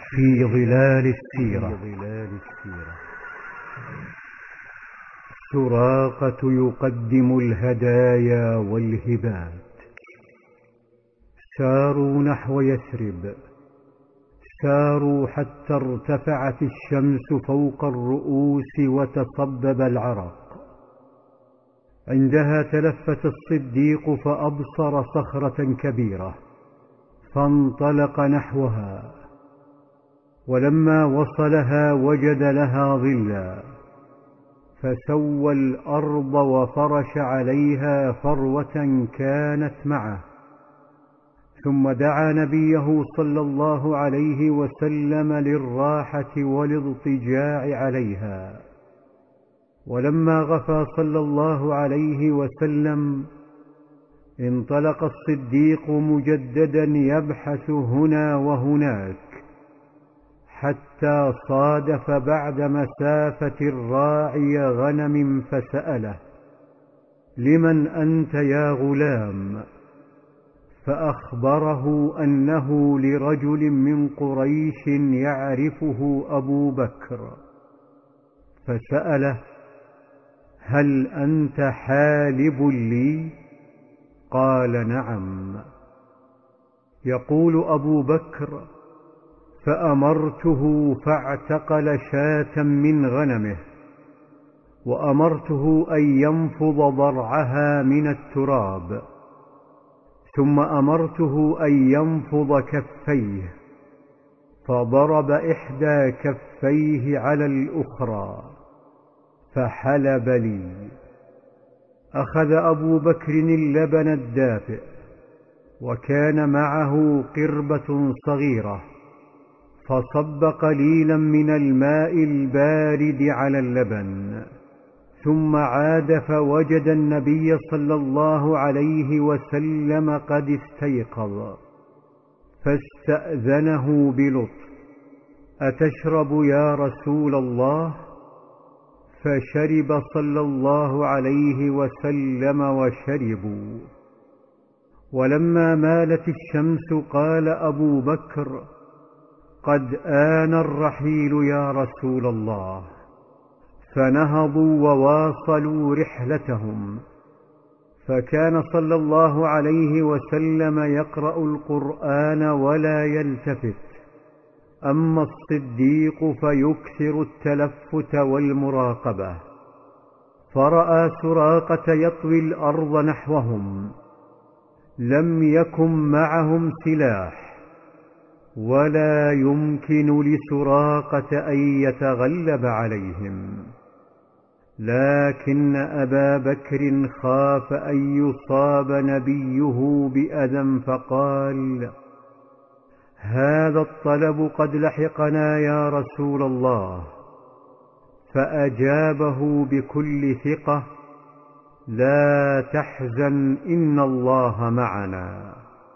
في ظلال السيرة. سراقة يقدم الهدايا والهبات. ساروا نحو يثرب، ساروا حتى ارتفعت الشمس فوق الرؤوس وتصبب العرق. عندها تلفت الصديق فأبصر صخرة كبيرة، فانطلق نحوها، ولما وصلها وجد لها ظلا، فسوى الأرض وفرش عليها فروة كانت معه، ثم دعا نبيه صلى الله عليه وسلم للراحة والاضطجاع عليها. ولما غفى صلى الله عليه وسلم انطلق الصديق مجددا يبحث هنا وهناك، حتى صادف بعد مسافة راعي غنم فسأله: لمن أنت يا غلام؟ فأخبره أنه لرجل من قريش يعرفه أبو بكر، فسأله: هل أنت حالب لي؟ قال: نعم. يقول أبو بكر: فأمرته فاعتقل شاة من غنمه، وأمرته أن ينفض ضرعها من التراب، ثم أمرته أن ينفض كفيه، فضرب إحدى كفيه على الأخرى فحلب لي. أخذ أبو بكر اللبن الدافئ، وكان معه قربة صغيرة، فصب قليلا من الماء البارد على اللبن، ثم عاد فوجد النبي صلى الله عليه وسلم قد استيقظ، فاستأذنه بلطف: أتشرب يا رسول الله؟ فشرب صلى الله عليه وسلم وشربوا. ولما مالت الشمس قال أبو بكر: قد آن الرحيل يا رسول الله. فنهضوا وواصلوا رحلتهم، فكان صلى الله عليه وسلم يقرأ القرآن ولا يلتفت، أما الصديق فيكثر التلفت والمراقبة. فرأى سراقة يطوي الأرض نحوهم، لم يكن معهم سلاح، ولا يمكن لسراقة أن يتغلب عليهم، لكن أبا بكر خاف أن يصاب نبيه بأذى، فقال: هذا الطلب قد لحقنا يا رسول الله. فأجابه بكل ثقة: لا تحزن، إن الله معنا.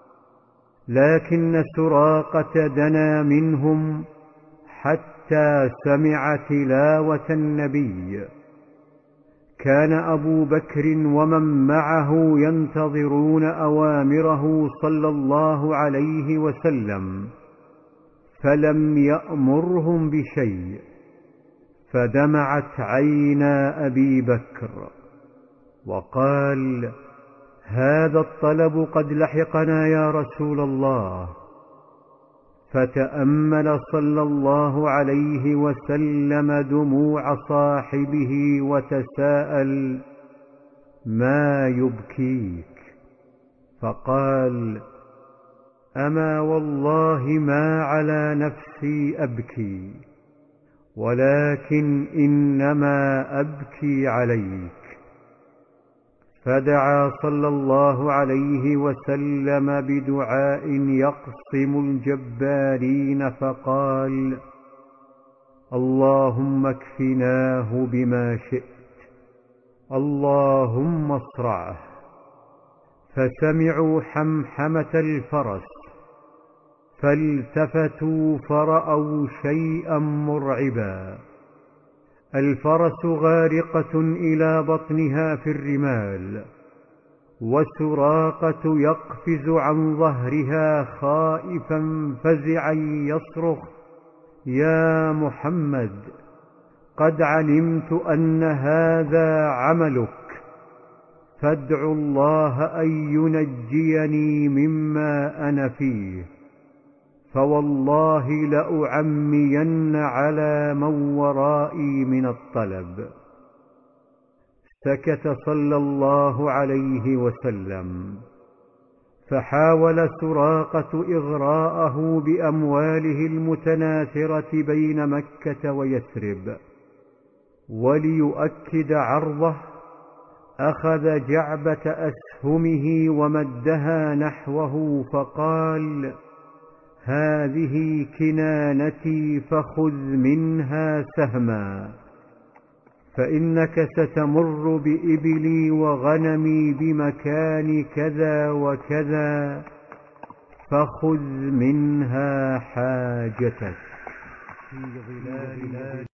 لكن سراقة دنا منهم حتى سمع تلاوة النبي. كان أبو بكر ومن معه ينتظرون أوامره صلى الله عليه وسلم، فلم يأمرهم بشيء، فدمعت عينا أبي بكر، وقال: هذا الطلب قد لحقنا يا رسول الله. فتأمل صلى الله عليه وسلم دموع صاحبه وتساءل: ما يبكيك؟ فقال: أما والله ما على نفسي أبكي، ولكن إنما أبكي عليك. فدعا صلى الله عليه وسلم بدعاء يقصم الجبارين، فقال: اللهم اكفناه بما شئت، اللهم اصرعه. فسمعوا حمحمة الفرس، فالتفتوا فرأوا شيئا مرعبا: الفرس غارقة إلى بطنها في الرمال، وسراقة يقفز عن ظهرها خائفا فزعا يصرخ: يا محمد، قد علمت أن هذا عملك، فادع الله أن ينجيني مما أنا فيه، فوالله لأعمين على من ورائي من الطلب. سكت صلى الله عليه وسلم، فحاول سراقة إغراءه بأمواله المتناثرة بين مكة ويثرب، وليؤكد عرضه أخذ جعبة أسهمه ومدها نحوه فقال: هذه كنانتي فخذ منها سهما، فإنك ستمر بإبلي وغنمي بمكان كذا وكذا، فخذ منها حاجتك.